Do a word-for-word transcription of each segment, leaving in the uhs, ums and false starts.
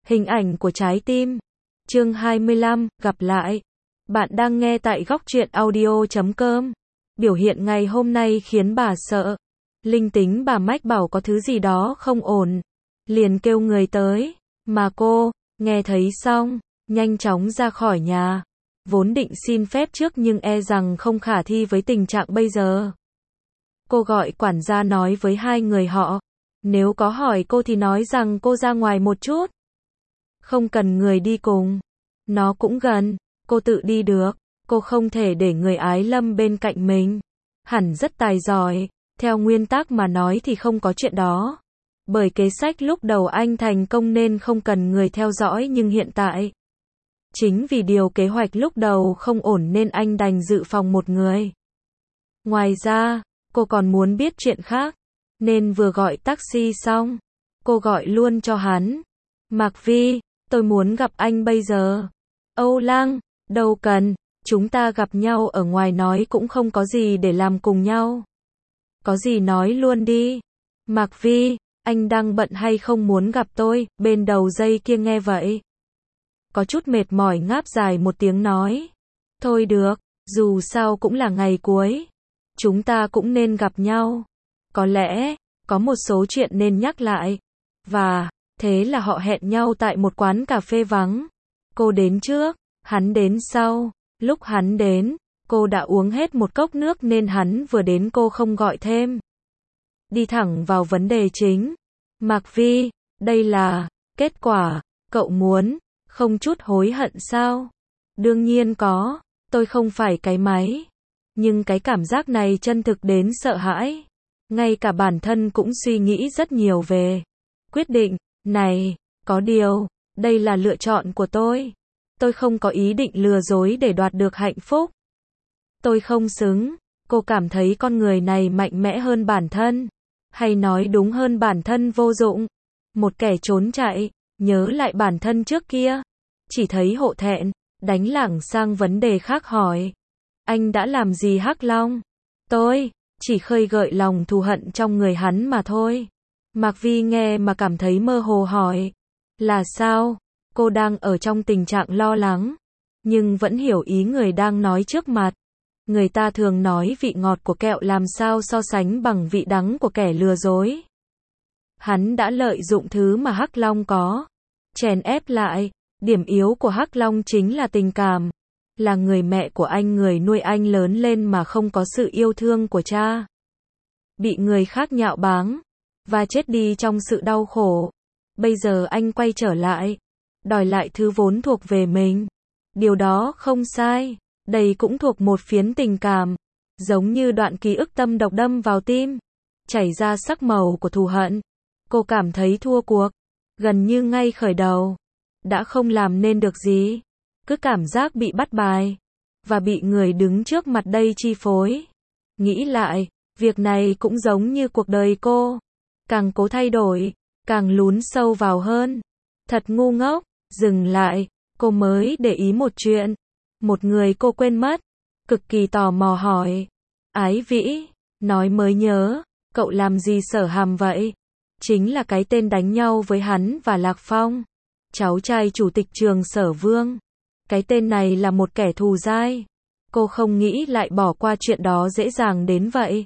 Hình ảnh của trái tim. Chương hai mươi lăm, gặp lại. Bạn đang nghe tại góc truyện audio chấm com. Biểu hiện ngày hôm nay khiến bà sợ. Linh tính bà mách bảo có thứ gì đó không ổn. Liền kêu người tới. Mà cô, nghe thấy xong, nhanh chóng ra khỏi nhà. Vốn định xin phép trước nhưng e rằng không khả thi với tình trạng bây giờ. Cô gọi quản gia nói với hai người họ. Nếu có hỏi cô thì nói rằng cô ra ngoài một chút. Không cần người đi cùng. Nó cũng gần, cô tự đi được. Cô không thể để người ái lâm bên cạnh mình. Hẳn rất tài giỏi. Theo nguyên tắc mà nói thì không có chuyện đó. Bởi kế sách lúc đầu anh thành công nên không cần người theo dõi, nhưng hiện tại, chính vì điều kế hoạch lúc đầu không ổn nên anh đành dự phòng một người. Ngoài ra, cô còn muốn biết chuyện khác, nên vừa gọi taxi xong, cô gọi luôn cho hắn. Mạc Vi, tôi muốn gặp anh bây giờ. Âu Lăng, đâu cần, chúng ta gặp nhau ở ngoài nói cũng không có gì để làm cùng nhau. Có gì nói luôn đi. Mạc Vi, anh đang bận hay không muốn gặp tôi? Bên đầu dây kia nghe vậy, có chút mệt mỏi ngáp dài một tiếng nói. Thôi được, dù sao cũng là ngày cuối. Chúng ta cũng nên gặp nhau. Có lẽ, có một số chuyện nên nhắc lại. Và, thế là họ hẹn nhau tại một quán cà phê vắng. Cô đến trước, hắn đến sau. Lúc hắn đến, cô đã uống hết một cốc nước nên hắn vừa đến cô không gọi thêm. Đi thẳng vào vấn đề chính. Mạc Vi, đây là kết quả cậu muốn, không chút hối hận sao? Đương nhiên có, tôi không phải cái máy. Nhưng cái cảm giác này chân thực đến sợ hãi. Ngay cả bản thân cũng suy nghĩ rất nhiều về quyết định này. Có điều, đây là lựa chọn của tôi. Tôi không có ý định lừa dối để đoạt được hạnh phúc. Tôi không xứng. Cô cảm thấy con người này mạnh mẽ hơn bản thân. Hay nói đúng hơn bản thân vô dụng. Một kẻ trốn chạy, nhớ lại bản thân trước kia. Chỉ thấy hộ thẹn, đánh lảng sang vấn đề khác hỏi. Anh đã làm gì Hắc Long? Tôi, chỉ khơi gợi lòng thù hận trong người hắn mà thôi. Mạc Vi nghe mà cảm thấy mơ hồ hỏi. Là sao? Cô đang ở trong tình trạng lo lắng. Nhưng vẫn hiểu ý người đang nói trước mặt. Người ta thường nói vị ngọt của kẹo làm sao so sánh bằng vị đắng của kẻ lừa dối. Hắn đã lợi dụng thứ mà Hắc Long có. Chèn ép lại. Điểm yếu của Hắc Long chính là tình cảm. Là người mẹ của anh, người nuôi anh lớn lên mà không có sự yêu thương của cha. Bị người khác nhạo báng. Và chết đi trong sự đau khổ. Bây giờ anh quay trở lại. Đòi lại thứ vốn thuộc về mình. Điều đó không sai. Đây cũng thuộc một phiến tình cảm. Giống như đoạn ký ức tâm độc đâm vào tim. Chảy ra sắc màu của thù hận. Cô cảm thấy thua cuộc. Gần như ngay khởi đầu. Đã không làm nên được gì. Cứ cảm giác bị bắt bài. Và bị người đứng trước mặt đây chi phối. Nghĩ lại, việc này cũng giống như cuộc đời cô. Càng cố thay đổi, càng lún sâu vào hơn. Thật ngu ngốc. Dừng lại, cô mới để ý một chuyện. Một người cô quên mất. Cực kỳ tò mò hỏi. Ái Vĩ, nói mới nhớ, cậu làm gì Sở Hàm vậy? Chính là cái tên đánh nhau với hắn và Lạc Phong. Cháu trai chủ tịch trường Sở Vương. Cái tên này là một kẻ thù dai. Cô không nghĩ lại bỏ qua chuyện đó dễ dàng đến vậy.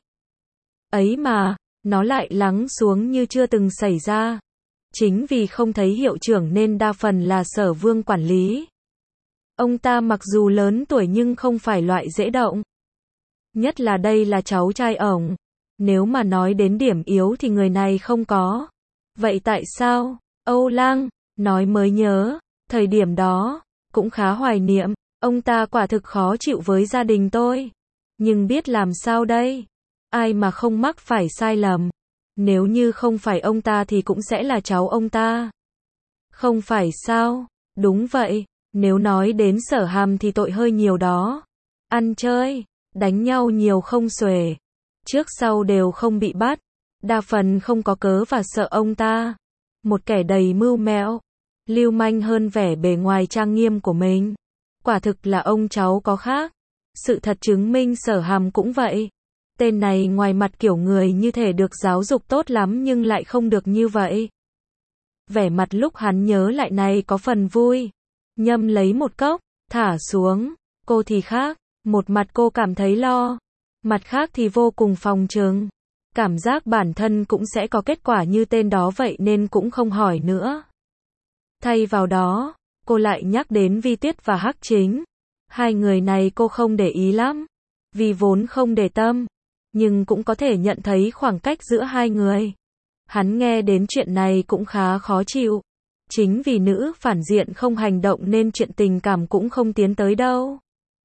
Ấy mà, nó lại lắng xuống như chưa từng xảy ra. Chính vì không thấy hiệu trưởng nên đa phần là Sở Vương quản lý. Ông ta mặc dù lớn tuổi nhưng không phải loại dễ động. Nhất là đây là cháu trai ổng. Nếu mà nói đến điểm yếu thì người này không có. Vậy tại sao? Âu Lăng, nói mới nhớ, thời điểm đó, cũng khá hoài niệm. Ông ta quả thực khó chịu với gia đình tôi. Nhưng biết làm sao đây? Ai mà không mắc phải sai lầm. Nếu như không phải ông ta thì cũng sẽ là cháu ông ta. Không phải sao? Đúng vậy. Nếu nói đến Sở Hàm thì tội hơi nhiều đó. Ăn chơi, đánh nhau nhiều không xuể. Trước sau đều không bị bắt. Đa phần không có cớ và sợ ông ta. Một kẻ đầy mưu mẹo. Lưu manh hơn vẻ bề ngoài trang nghiêm của mình. Quả thực là ông cháu có khác. Sự thật chứng minh Sở Hàm cũng vậy. Tên này ngoài mặt kiểu người như thể được giáo dục tốt lắm nhưng lại không được như vậy. Vẻ mặt lúc hắn nhớ lại này có phần vui. Nhâm lấy một cốc, thả xuống. Cô thì khác, một mặt cô cảm thấy lo, mặt khác thì vô cùng phòng trừng. Cảm giác bản thân cũng sẽ có kết quả như tên đó vậy nên cũng không hỏi nữa. Thay vào đó, cô lại nhắc đến Vi Tiết và Hắc Chính. Hai người này cô không để ý lắm, vì vốn không để tâm, nhưng cũng có thể nhận thấy khoảng cách giữa hai người. Hắn nghe đến chuyện này cũng khá khó chịu. Chính vì nữ phản diện không hành động nên chuyện tình cảm cũng không tiến tới đâu.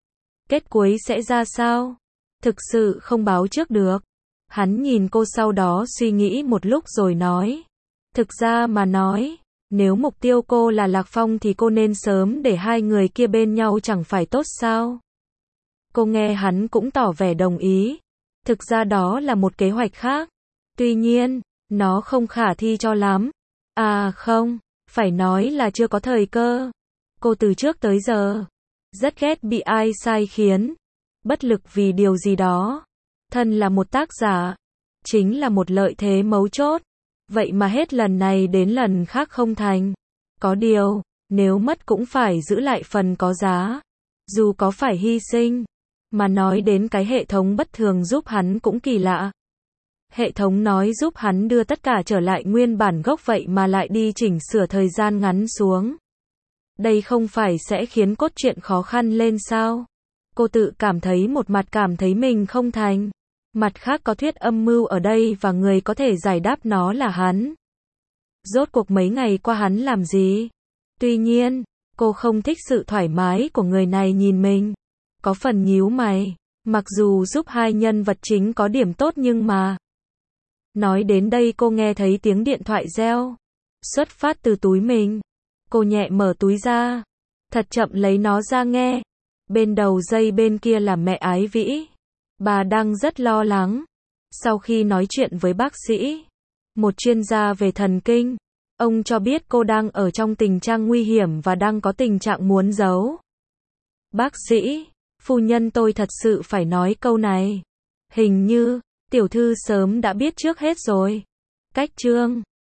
Kết cuối sẽ ra sao? Thực sự không báo trước được. Hắn nhìn cô sau đó suy nghĩ một lúc rồi nói. Thực ra mà nói, nếu mục tiêu cô là Lạc Phong thì cô nên sớm để hai người kia bên nhau chẳng phải tốt sao? Cô nghe hắn cũng tỏ vẻ đồng ý. Thực ra đó là một kế hoạch khác. Tuy nhiên, nó không khả thi cho lắm. À không, phải nói là chưa có thời cơ. Cô từ trước tới giờ rất ghét bị ai sai khiến, bất lực vì điều gì đó. Thân là một tác giả, chính là một lợi thế mấu chốt. Vậy mà hết lần này đến lần khác không thành. Có điều, nếu mất cũng phải giữ lại phần có giá. Dù có phải hy sinh. Mà nói đến cái hệ thống bất thường giúp hắn cũng kỳ lạ. Hệ thống nói giúp hắn đưa tất cả trở lại nguyên bản gốc vậy mà lại đi chỉnh sửa thời gian ngắn xuống. Đây không phải sẽ khiến cốt truyện khó khăn lên sao? Cô tự cảm thấy một mặt cảm thấy mình không thành. Mặt khác có thuyết âm mưu ở đây và người có thể giải đáp nó là hắn. Rốt cuộc mấy ngày qua hắn làm gì? Tuy nhiên, cô không thích sự thoải mái của người này nhìn mình. Có phần nhíu mày. Mặc dù giúp hai nhân vật chính có điểm tốt nhưng mà... Nói đến đây cô nghe thấy tiếng điện thoại reo. Xuất phát từ túi mình. Cô nhẹ mở túi ra. Thật chậm lấy nó ra nghe. Bên đầu dây bên kia là mẹ Ái Vĩ. Bà đang rất lo lắng. Sau khi nói chuyện với bác sĩ, một chuyên gia về thần kinh, ông cho biết cô đang ở trong tình trạng nguy hiểm và đang có tình trạng muốn giấu. Bác sĩ, phu nhân tôi thật sự phải nói câu này. Hình như, tiểu thư sớm đã biết trước hết rồi. Cách chương